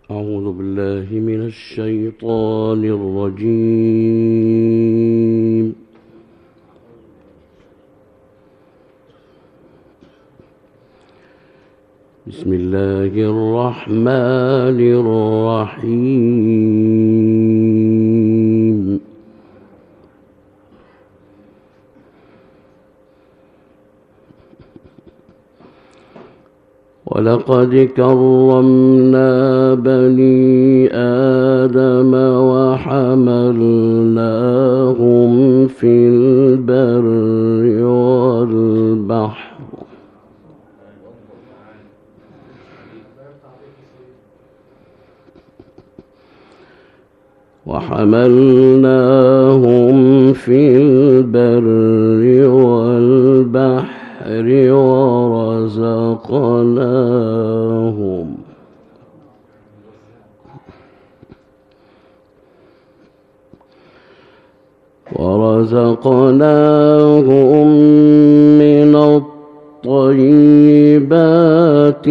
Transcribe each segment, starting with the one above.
أعوذ بالله من الشيطان الرجيم. بسم الله الرحمن الرحيم. ولقد كرمنا بني آدم وحملناهم في البر والبحر ورزقناهم من الطيبات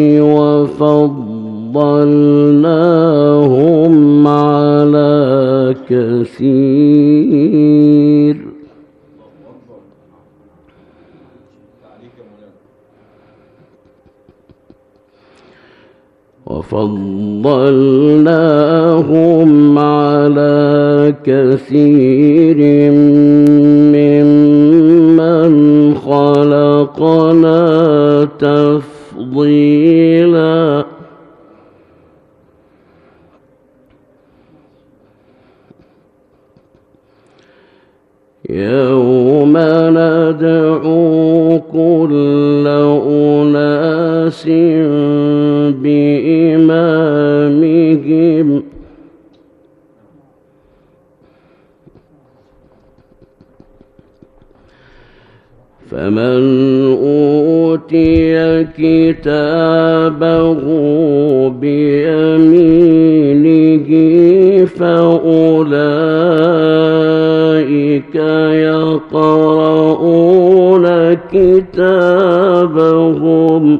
وفضلناهم على كثير ممن خلقنا تفضيلا. يوم ندعو كل أناس بإمامهم فمن أوتي كتابه بيمينه فأولئك يقرؤون كتابهم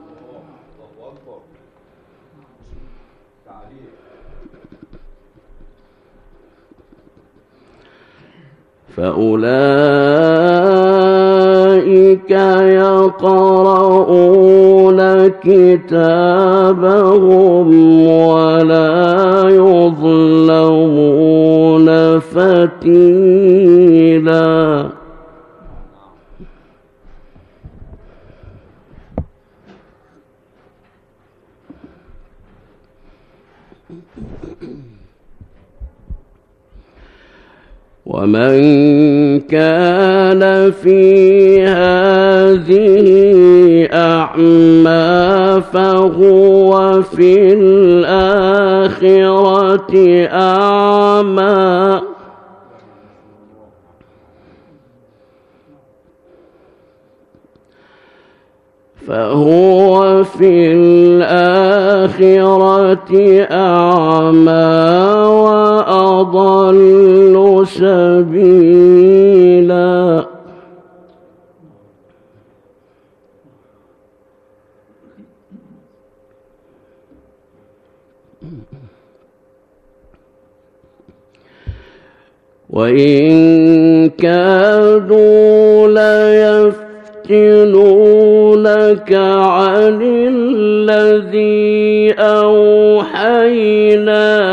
ولا يظلمون فتيلا. ومن كان في هذه أعمى فهو في الآخرة أعمى وأضل سبيلا. وإن كادوا ليفتنونك عن الذي أوحينا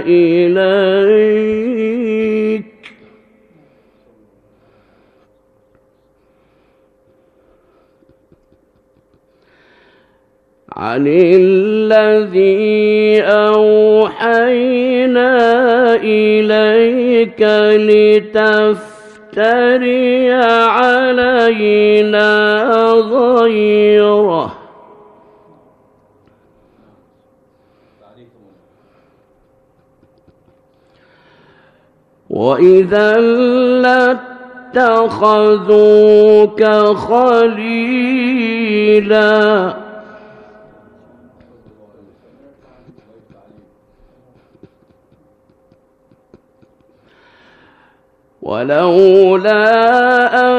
إليك لتفتري علينا غيره وإذا لاتخذوك خليلا. ولولا أن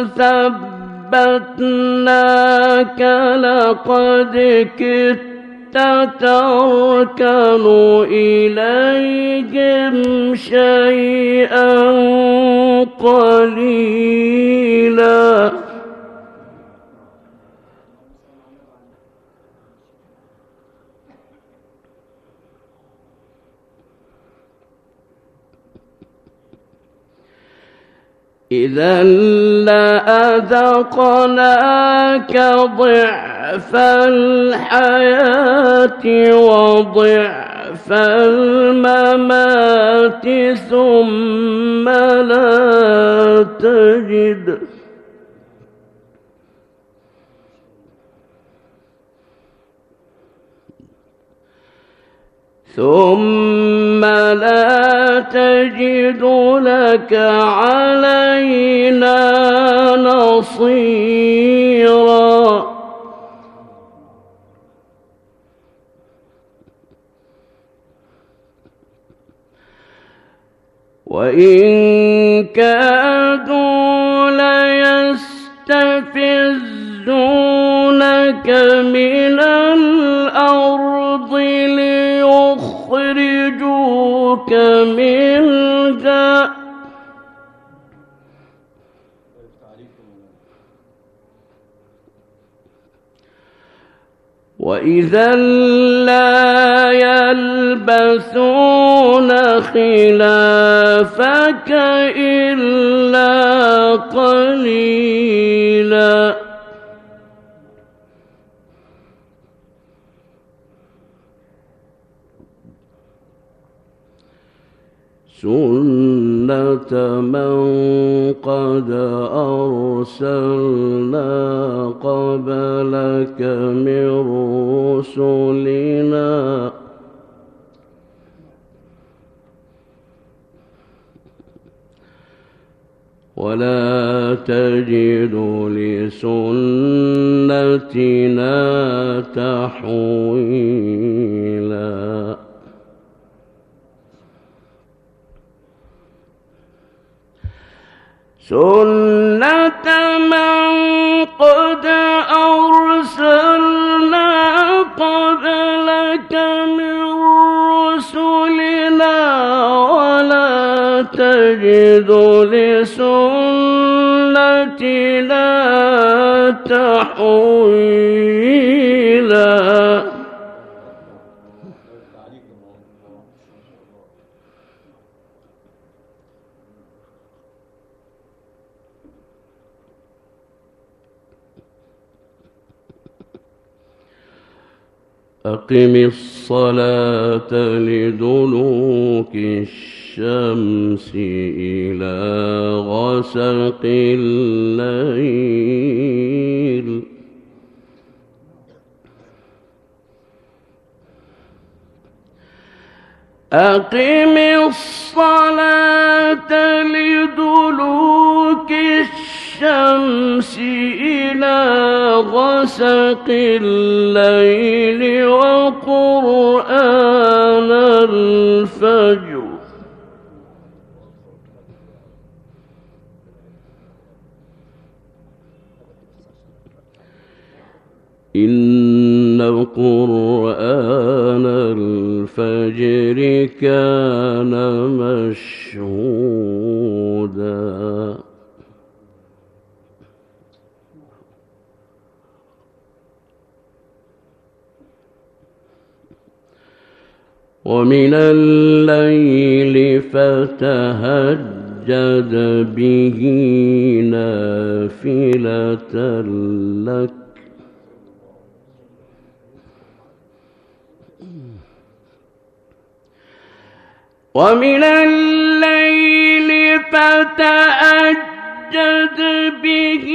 ثبتناك لقد كدت تركن إليهم شيئا قليلا إذا لأذقناك ضعف الحياة وضعف الممات ثم لا تجد لك علينا نصيرا وإن كادوا ليستفزونك من الأرض ليخرجوك منها وإذا لا يلبثون خلافك إلا قليلا سنة من قد أرسلنا قبلك من رسلنا ولا تجد لسنتنا تحويلا سنة من قد أرسلنا قبلك من رسلنا ولا تجد لسنتنا تحويلا أقم الصلاة لدلوك الشمس إلى غسق الليل أقم الصلاة لدلوك الشمس إلى غسق الليل وقرآن الفجر إن قرآن الفجر كان مشهودا ومن الليل فتهجد به نافلة لك ومن الليل فتهجد به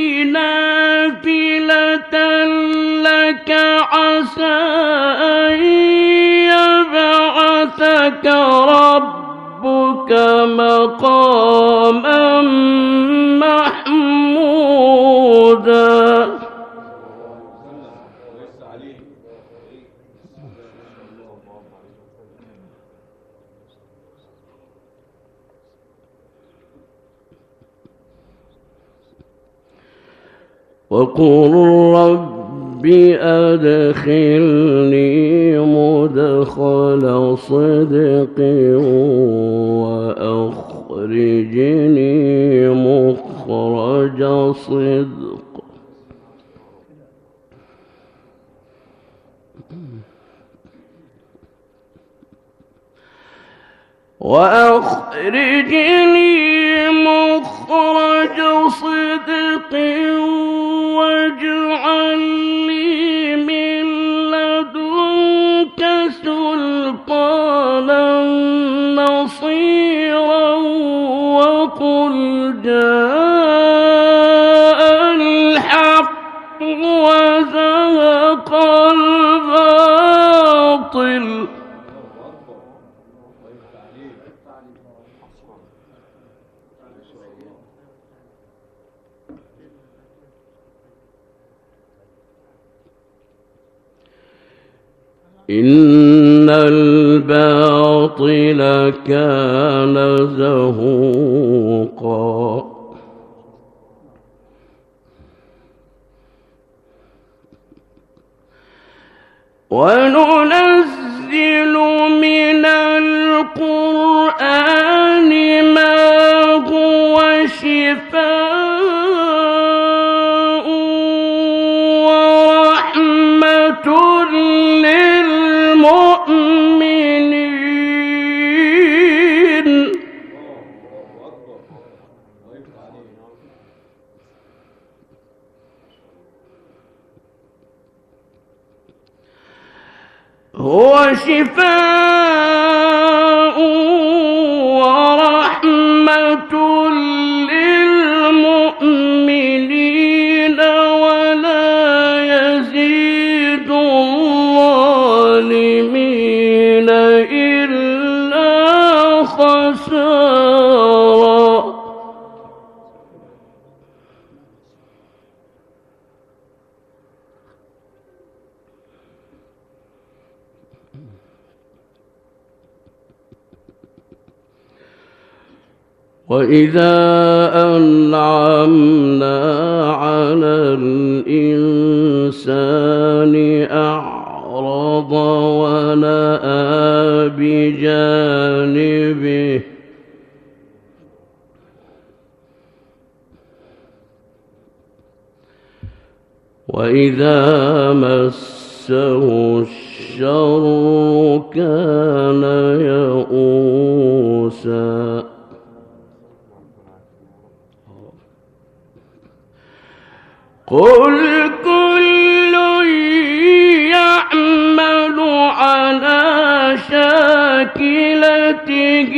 نافلة لك عسى أن يبعثك ربك مقاما محمودا وقل رب أدخلني مدخل صدق وأخرجني مخرج صدق واجعل لي من لدنك سلطانا نصيرا وقل جاء الحق وزهق الباطل إن الباطل كان زهوقا وننزل من القرآن ما هو شفاء ورحمة للمؤمنين هو شفاء ورحمة للمؤمنين ولا يزيد الظالمين إلا خسارا وإذا أنعمنا على الإنسان أعرض ونأى بجانبه وإذا مسه الشر كان يئوسا قل كل يعمل على شاكلته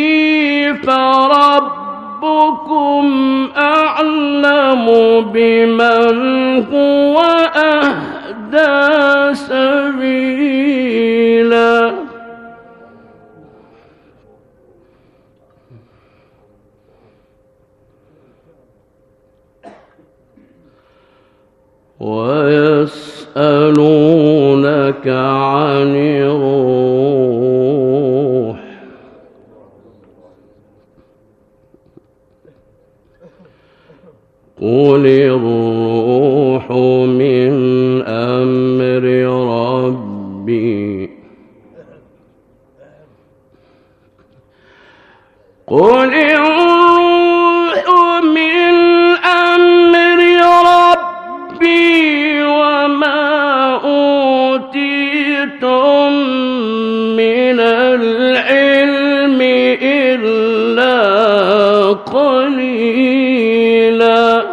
فربكم أعلم بمن هو أهدى سبيلا ويسألونك عن الروح قل الروح من أمر ربي قل الروح من أمر ربي وما أوتيتم من العلم إلا قليلا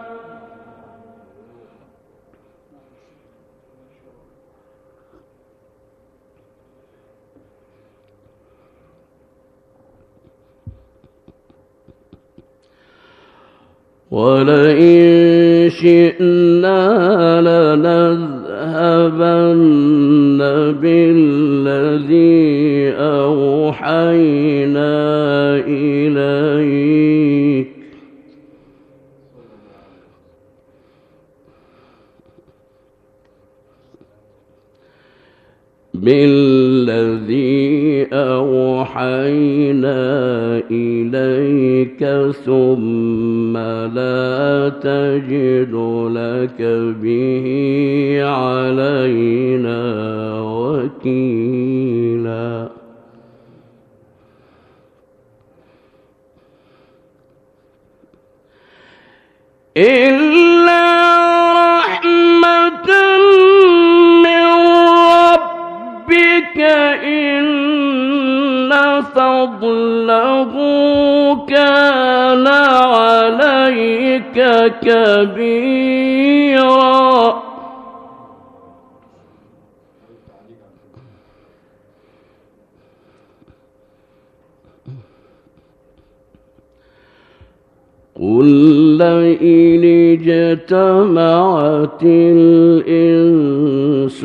ولئن شئنا لنذهبن بالذي أوحينا إليك ثم لا تجد لك به علينا وكيلا إلا رحمة من ربك إن فضله كان عليك كبيرا قل لئن اجتمعت الإنس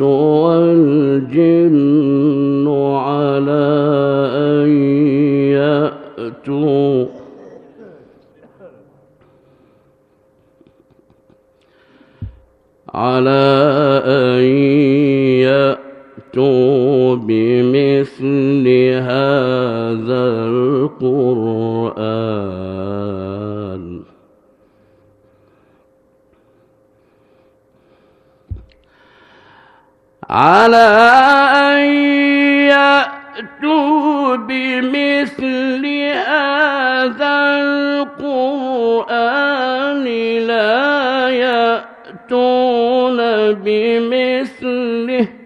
والجن على أن يأتوا بمثل هذا القرآن على أن يأتوا بمثل هذا القرآن لا يأتون بمثله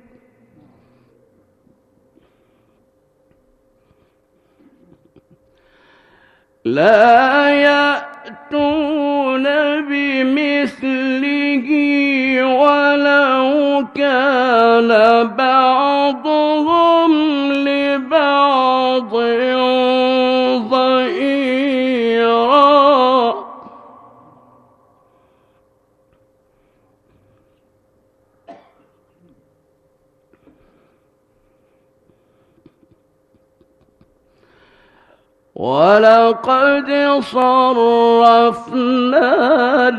ولو كان بعضهم لبعض ظهيرا ولقد صرفنا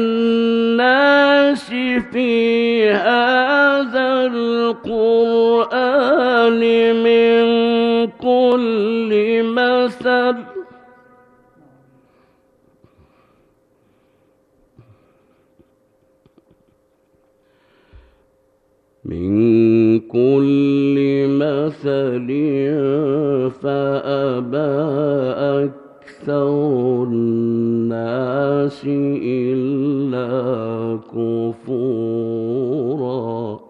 للناس في هذا القرآن من كل مثل فأبى أكثر الناس إلا كفورا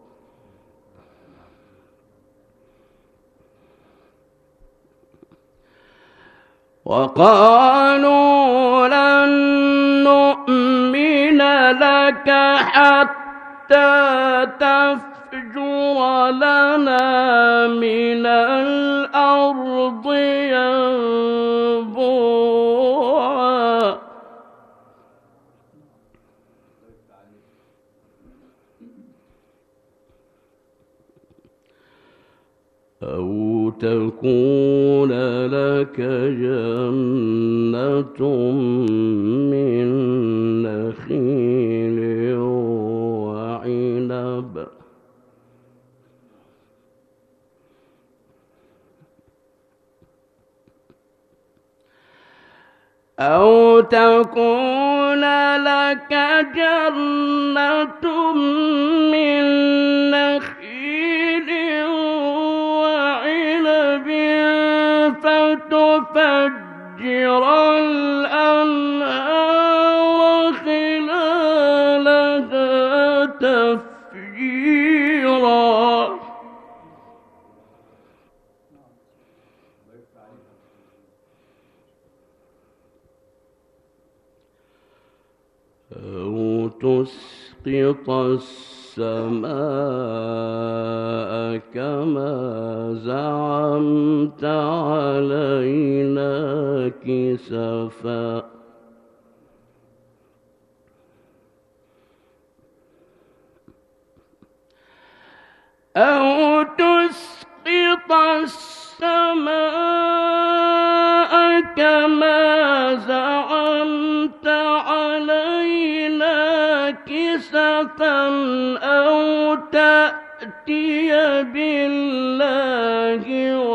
وقالوا لن نؤمن لك حتى تفجر لنا من الأرض ينبوعا أو تكون لك جنة من نخيل وعنب من نخيل وعنب فتفجر الأنهار خلالها تفجيرا أو تسقط السماء كما زعمت علينا كسفا أو تسقط السماء كما زعمت علينا كسفا أو تأتي بالله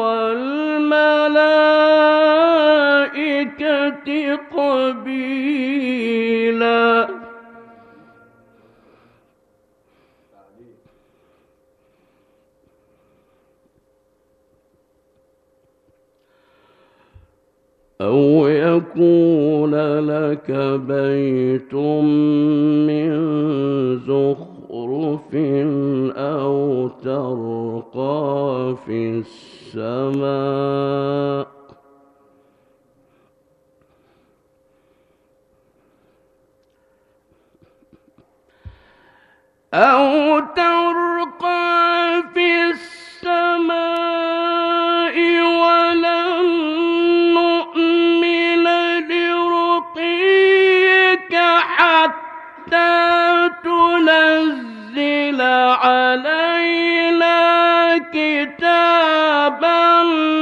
والملائكة قبيلا أو يكون لك بيت من زخرف أو ترقى في السماء ولن نؤمن لرقيك حتى تنزل علينا كتابا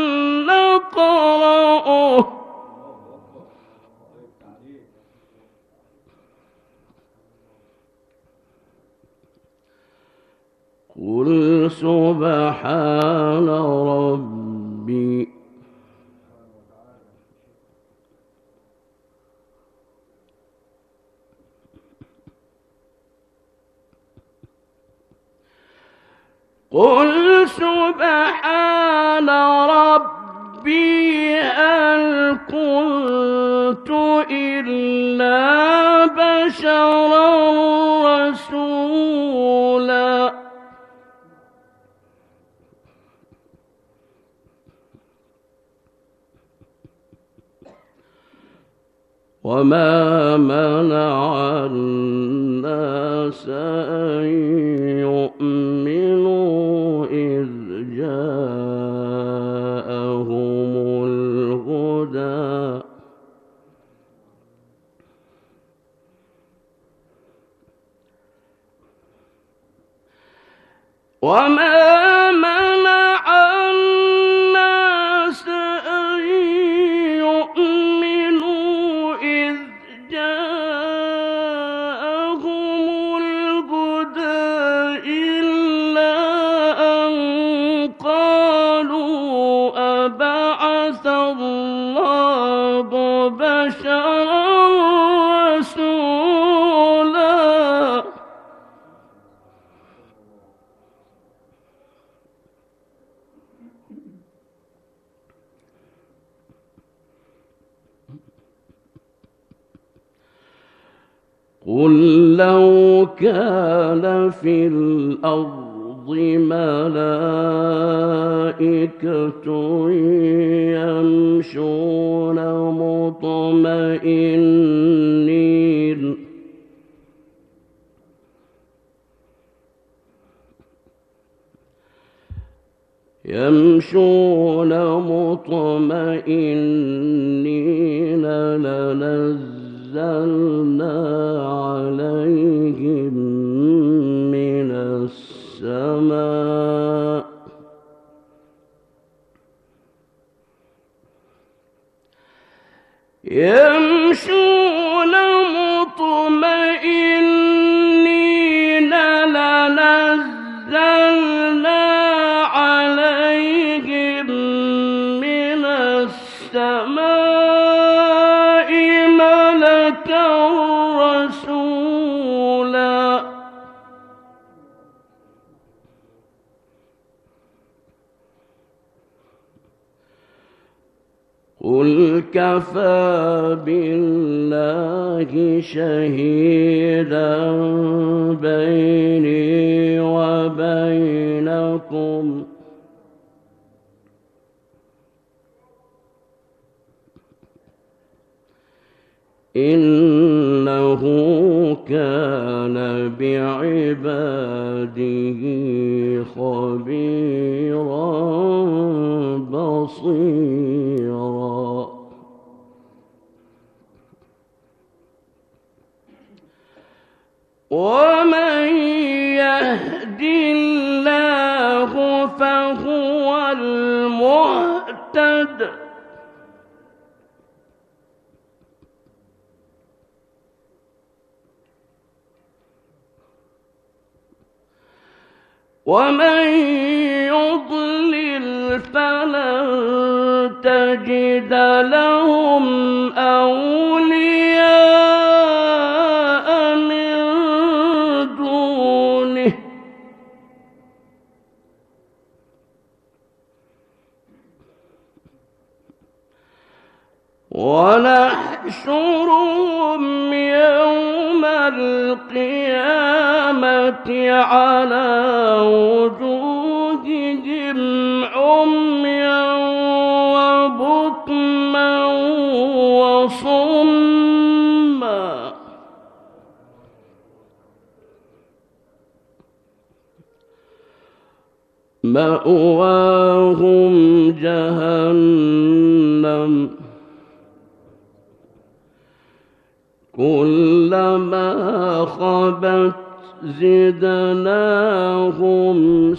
نقرأه قل سبحان ربي قل سبحان ربي هل كنت إلا بشرا رسولا وما منع الناس أن يؤمنوا إذ جاءهم الهدى وما منع الناس أن يؤمنوا إذ جاءهم الهدى إلا أن قالوا أبعث الله بشرا رسولا قل لو كان في الأرض ملائكة يمشون مطمئنين لنزلنا عليهم من السماء يمشون مطمئنين لنزلنا عليهم من السماء ملكا رسولا قل كفى بالله شهيدا بيني وبينكم إنه كان بعباده خبيرا بصيرا ومن يهد الله فهو المهتد ومن يضلل فلن تجد لهم أولياء من دونه ونحشرهم يوم القيامة على وجوههم عميا وبكما وصما مأواهم جهنم كلما خبت زدناهم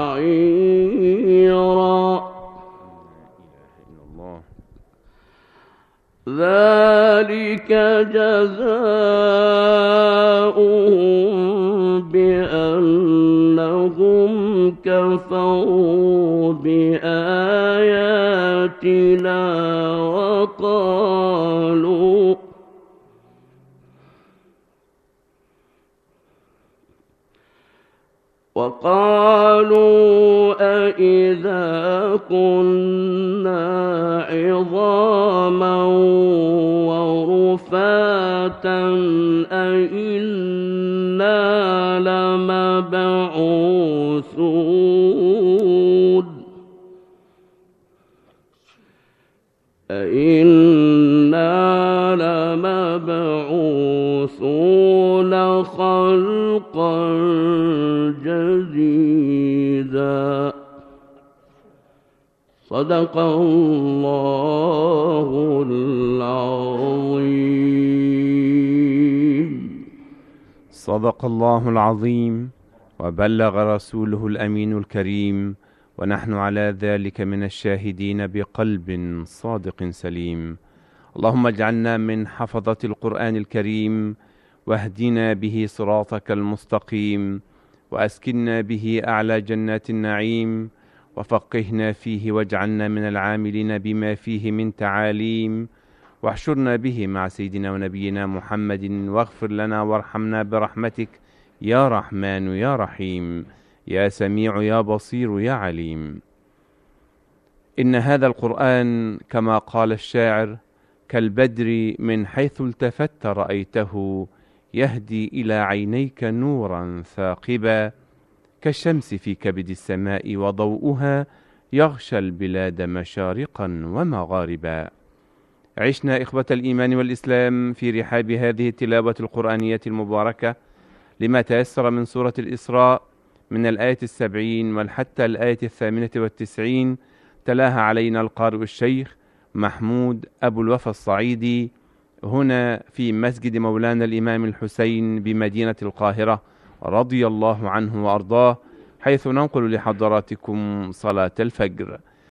سعيرا ذلك جزاؤهم بأنهم كفروا بآياتنا وقالوا أإذا كنا عظاما ورفاتا أإنا لمبعوثون خلقا جديدا. صدق الله العظيم. صدق الله العظيم وبلغ رسوله الأمين الكريم، ونحن على ذلك من الشاهدين بقلب صادق سليم. اللهم اجعلنا من حفظة القرآن الكريم، واهدنا به صراطك المستقيم، وأسكننا به أعلى جنات النعيم، وفقهنا فيه واجعلنا من العاملين بما فيه من تعاليم، واحشرنا به مع سيدنا ونبينا محمد، واغفر لنا وارحمنا برحمتك يا رحمن يا رحيم يا سميع يا بصير يا عليم. إن هذا القرآن كما قال الشاعر كالبدر من حيث التفت رأيته، يهدي إلى عينيك نورا ثاقبا، كالشمس في كبد السماء وضوءها يغشى البلاد مشارقا ومغاربا. عشنا إخوة الإيمان والإسلام في رحاب هذه التلاوة القرآنية المباركة لما تيسر من سورة الإسراء من الآية 70 وحتى الآية 98. تلاها علينا القارئ الشيخ محمود أبو الوفا الصعيدي هنا في مسجد مولانا الإمام الحسين بمدينة القاهرة رضي الله عنه وأرضاه، حيث ننقل لحضراتكم صلاة الفجر.